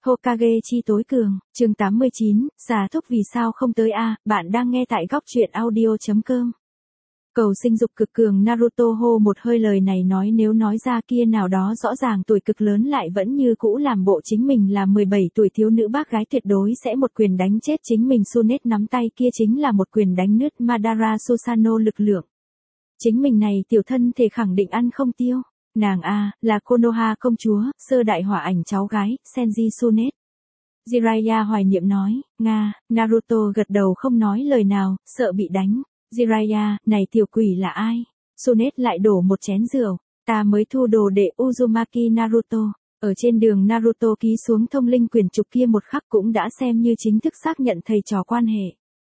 Hokage chi tối cường, chương 89, xà thúc vì sao không tới a? Bạn đang nghe tại góc truyện audio.com. Cầu sinh dục cực cường Naruto hô một hơi lời này nói nếu nói ra kia nào đó rõ ràng tuổi cực lớn lại vẫn như cũ làm bộ chính mình là 17 tuổi thiếu nữ bác gái tuyệt đối sẽ một quyền đánh chết chính mình. Tsunade nắm tay kia chính là một quyền đánh nứt Madara Susanoo lực lượng. Chính mình này tiểu thân thể khẳng định ăn không tiêu. Nàng là Konoha công chúa, sơ đại hỏa ảnh cháu gái, Senji Tsunade. Jiraiya hoài niệm nói, Naruto gật đầu không nói lời nào, sợ bị đánh. Jiraiya, này tiểu quỷ là ai? Tsunade lại đổ một chén rượu, ta mới thu đồ đệ Uzumaki Naruto. Ở trên đường Naruto ký xuống thông linh quyển trục kia một khắc cũng đã xem như chính thức xác nhận thầy trò quan hệ.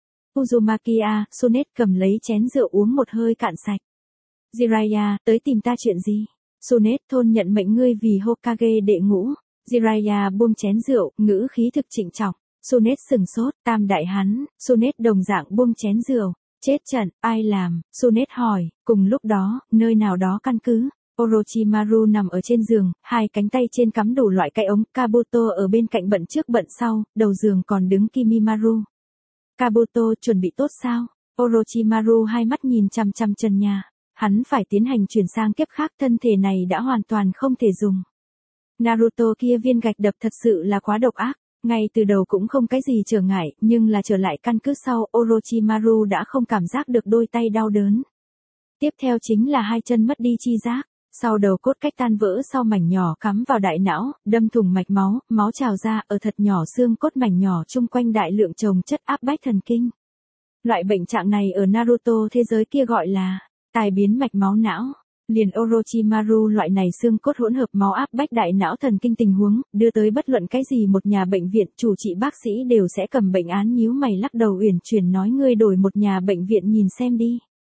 Uzumaki Tsunade cầm lấy chén rượu uống một hơi cạn sạch. Jiraiya, tới tìm ta chuyện gì? Tsunade thôn nhận mệnh ngươi vì Hokage đệ ngũ. Jiraiya buông chén rượu, ngữ khí thực trịnh trọng. Tsunade sừng sốt, tam đại hắn. Tsunade đồng dạng buông chén rượu. Chết trận, ai làm? Tsunade hỏi. Cùng lúc đó, nơi nào đó căn cứ. Orochimaru nằm ở trên giường, hai cánh tay trên cắm đủ loại cái ống. Kabuto ở bên cạnh bận trước bận sau, đầu giường còn đứng Kimimaru. Kabuto chuẩn bị tốt sao? Orochimaru hai mắt nhìn chằm chằm trần nhà. Hắn phải tiến hành chuyển sang kiếp khác, thân thể này đã hoàn toàn không thể dùng. Naruto kia viên gạch đập thật sự là quá độc ác, ngay từ đầu cũng không cái gì trở ngại, nhưng là trở lại căn cứ sau, Orochimaru đã không cảm giác được đôi tay đau đớn. Tiếp theo chính là hai chân mất đi chi giác, sau đầu cốt cách tan vỡ sau mảnh nhỏ cắm vào đại não, đâm thủng mạch máu, máu trào ra ở thật nhỏ xương cốt mảnh nhỏ chung quanh đại lượng chồng chất áp bách thần kinh. Loại bệnh trạng này ở Naruto thế giới kia gọi là tai biến mạch máu não. Liền Orochimaru loại này xương cốt hỗn hợp máu áp bách đại não thần kinh tình huống, đưa tới bất luận cái gì một nhà bệnh viện, chủ trị bác sĩ đều sẽ cầm bệnh án nhíu mày lắc đầu uyển chuyển nói ngươi đổi một nhà bệnh viện nhìn xem đi.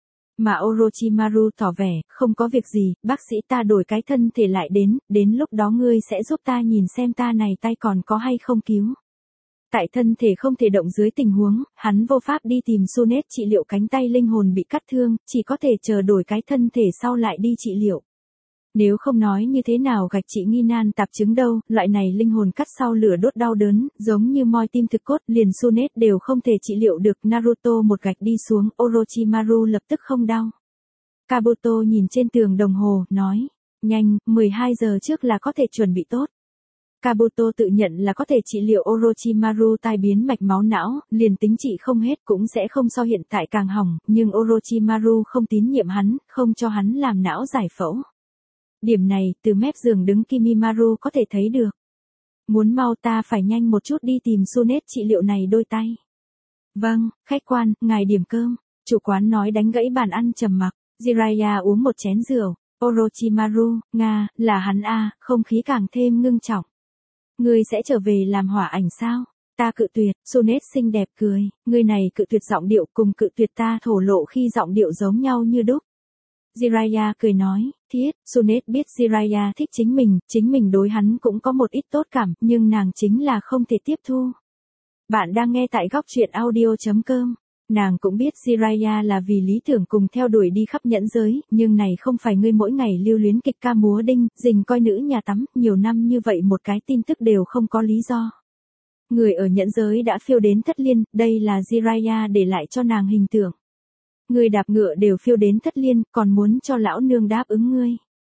Mà Orochimaru tỏ vẻ, không có việc gì, bác sĩ ta đổi cái thân thể lại đến lúc đó ngươi sẽ giúp ta nhìn xem ta này tay còn có hay không cứu. Tại thân thể không thể động dưới tình huống, hắn vô pháp đi tìm Tsunade trị liệu cánh tay linh hồn bị cắt thương, chỉ có thể chờ đổi cái thân thể sau lại đi trị liệu. Nếu không nói như thế nào gạch trị nghi nan tạp chứng đâu, loại này linh hồn cắt sau lửa đốt đau đớn, giống như moi tim thực cốt, liền Tsunade đều không thể trị liệu được. Naruto một gạch đi xuống, Orochimaru lập tức không đau. Kabuto nhìn trên tường đồng hồ, nói, nhanh, 12 giờ trước là có thể chuẩn bị tốt. Kabuto tự nhận là có thể trị liệu Orochimaru tai biến mạch máu não, liền tính trị không hết cũng sẽ không so hiện tại càng hỏng, nhưng Orochimaru không tín nhiệm hắn, không cho hắn làm não giải phẫu. Điểm này, từ mép giường đứng Kimimaru có thể thấy được. Muốn mau ta phải nhanh một chút đi tìm Tsunade trị liệu này đôi tay. Vâng, khách quan, ngài điểm cơm. Chủ quán nói đánh gãy bàn ăn trầm mặc. Jiraiya uống một chén rượu. Orochimaru, là hắn không khí càng thêm ngưng trọng. Ngươi sẽ trở về làm hỏa ảnh sao? Ta cự tuyệt. Tsunade xinh đẹp cười. Ngươi này cự tuyệt giọng điệu cùng cự tuyệt ta thổ lộ khi giọng điệu giống nhau như đúc. Jiraiya cười nói, thiết. Tsunade biết Jiraiya thích chính mình đối hắn cũng có một ít tốt cảm, nhưng nàng chính là không thể tiếp thu. Bạn đang nghe tại góc truyện audio.com. Nàng cũng biết Jiraiya là vì lý tưởng cùng theo đuổi đi khắp nhẫn giới, nhưng này không phải ngươi mỗi ngày lưu luyến kịch ca múa đinh, rình coi nữ nhà tắm, nhiều năm như vậy một cái tin tức đều không có lý do. Người ở nhẫn giới đã phiêu đến thất liên, đây là Jiraiya để lại cho nàng hình tượng. Người đạp ngựa đều phiêu đến thất liên, còn muốn cho lão nương đáp ứng ngươi.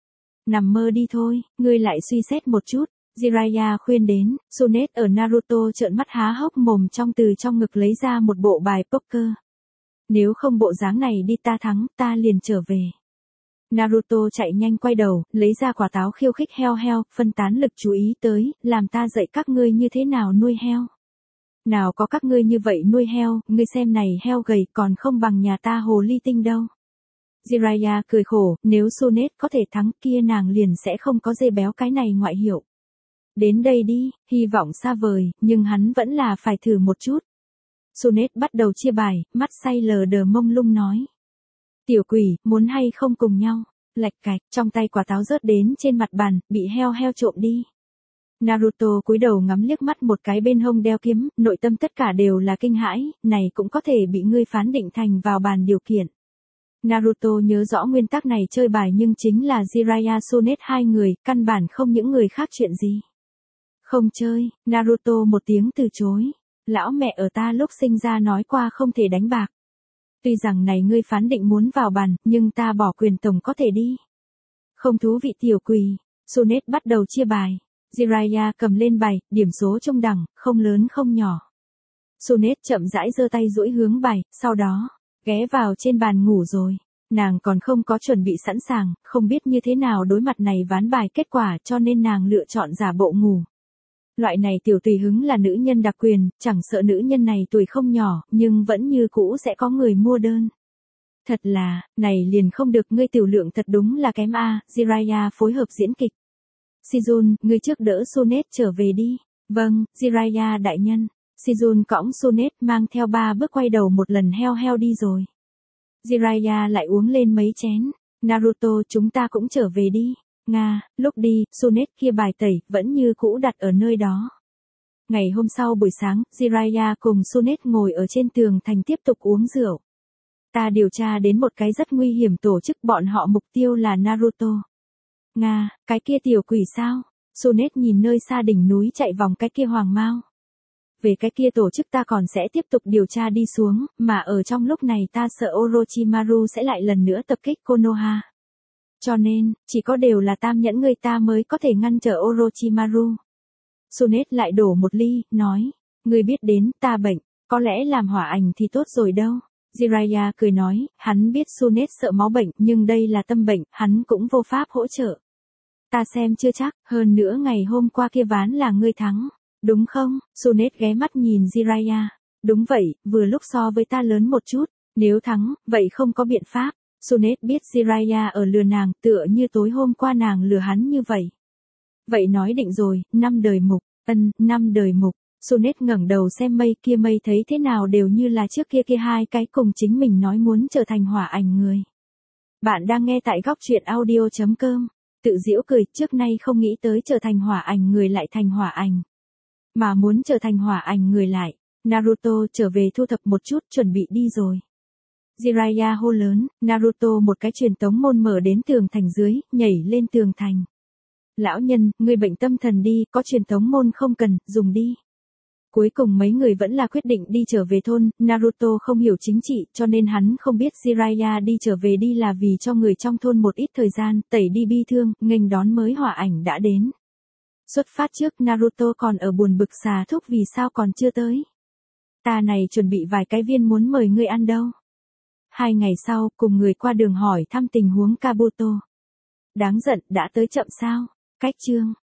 Nằm mơ đi thôi, ngươi lại suy xét một chút. Jiraiya khuyên đến, Tsunade ở Naruto trợn mắt há hốc mồm từ trong ngực lấy ra một bộ bài poker. Nếu không bộ dáng này đi ta thắng, ta liền trở về. Naruto chạy nhanh quay đầu, lấy ra quả táo khiêu khích heo, phân tán lực chú ý tới, làm ta dạy các ngươi như thế nào nuôi heo. Nào có các ngươi như vậy nuôi heo, ngươi xem này heo gầy còn không bằng nhà ta hồ ly tinh đâu. Jiraiya cười khổ, nếu Tsunade có thể thắng kia nàng liền sẽ không có dê béo cái này ngoại hiệu. Đến đây đi, hy vọng xa vời, nhưng hắn vẫn là phải thử một chút. Tsunade bắt đầu chia bài, mắt say lờ đờ mông lung nói. Tiểu quỷ, muốn hay không cùng nhau? Lạch cạch, trong tay quả táo rớt đến trên mặt bàn, bị heo trộm đi. Naruto cúi đầu ngắm liếc mắt một cái bên hông đeo kiếm, nội tâm tất cả đều là kinh hãi, này cũng có thể bị ngươi phán định thành vào bàn điều kiện. Naruto nhớ rõ nguyên tắc này chơi bài nhưng chính là Jiraiya Tsunade hai người, căn bản không những người khác chuyện gì. Không chơi, Naruto một tiếng từ chối. Lão mẹ ở ta lúc sinh ra nói qua không thể đánh bạc. Tuy rằng này ngươi phán định muốn vào bàn, nhưng ta bỏ quyền tổng có thể đi. Không thú vị tiểu quỷ. Tsunade bắt đầu chia bài. Jiraiya cầm lên bài, điểm số trung đẳng, không lớn không nhỏ. Tsunade chậm rãi giơ tay duỗi hướng bài, sau đó, ghé vào trên bàn ngủ rồi. Nàng còn không có chuẩn bị sẵn sàng, không biết như thế nào đối mặt này ván bài kết quả cho nên nàng lựa chọn giả bộ ngủ. Loại này tiểu tùy hứng là nữ nhân đặc quyền, chẳng sợ nữ nhân này tuổi không nhỏ, nhưng vẫn như cũ sẽ có người mua đơn. Thật là, này liền không được, ngươi tiểu lượng thật đúng là kém a. Jiraiya phối hợp diễn kịch. Shizun, ngươi trước đỡ Tsunade trở về đi. Vâng, Jiraiya đại nhân. Shizun cõng Tsunade mang theo 3 bước quay đầu một lần heo đi rồi. Jiraiya lại uống lên mấy chén. Naruto, chúng ta cũng trở về đi. Nga, lúc đi, Tsunade kia bài tẩy, vẫn như cũ đặt ở nơi đó. Ngày hôm sau buổi sáng, Jiraiya cùng Tsunade ngồi ở trên tường thành tiếp tục uống rượu. Ta điều tra đến một cái rất nguy hiểm tổ chức, bọn họ mục tiêu là Naruto. Nga, cái kia tiểu quỷ sao? Tsunade nhìn nơi xa đỉnh núi chạy vòng cái kia hoàng mao. Về cái kia tổ chức ta còn sẽ tiếp tục điều tra đi xuống, mà ở trong lúc này ta sợ Orochimaru sẽ lại lần nữa tập kích Konoha. Cho nên, chỉ có đều là tam nhẫn người ta mới có thể ngăn trở Orochimaru. Tsunade lại đổ một ly, nói, ngươi biết đến, ta bệnh, có lẽ làm hỏa ảnh thì tốt rồi đâu. Jiraiya cười nói, hắn biết Tsunade sợ máu bệnh, nhưng đây là tâm bệnh, hắn cũng vô pháp hỗ trợ. Ta xem chưa chắc, hơn nữa ngày hôm qua kia ván là ngươi thắng, đúng không? Tsunade ghé mắt nhìn Jiraiya. Đúng vậy, vừa lúc so với ta lớn một chút, nếu thắng, vậy không có biện pháp. Tsunade biết Jiraiya ở lừa nàng, tựa như tối hôm qua nàng lừa hắn như vậy. Vậy nói định rồi, 5 đời mục, 5 đời mục. Tsunade ngẩng đầu xem mây kia, mây thấy thế nào đều như là trước kia hai cái cùng chính mình nói muốn trở thành hỏa ảnh người. Bạn đang nghe tại góc truyện audio.com. Tự giễu cười, trước nay không nghĩ tới trở thành hỏa ảnh người lại thành hỏa ảnh. Mà muốn trở thành hỏa ảnh người lại. Naruto trở về thu thập một chút, chuẩn bị đi rồi. Jiraiya hô lớn, Naruto một cái truyền tống môn mở đến tường thành dưới, nhảy lên tường thành. Lão nhân, ngươi bệnh tâm thần đi, có truyền tống môn không cần, dùng đi. Cuối cùng mấy người vẫn là quyết định đi trở về thôn, Naruto không hiểu chính trị, cho nên hắn không biết Jiraiya đi trở về đi là vì cho người trong thôn một ít thời gian, tẩy đi bi thương, nghênh đón mới hỏa ảnh đã đến. Xuất phát trước Naruto còn ở buồn bực xà thúc vì sao còn chưa tới. Ta này chuẩn bị vài cái viên muốn mời ngươi ăn đâu. 2 ngày sau, cùng người qua đường hỏi thăm tình huống Kabuto. Đáng giận, đã tới chậm sao? Cách chương.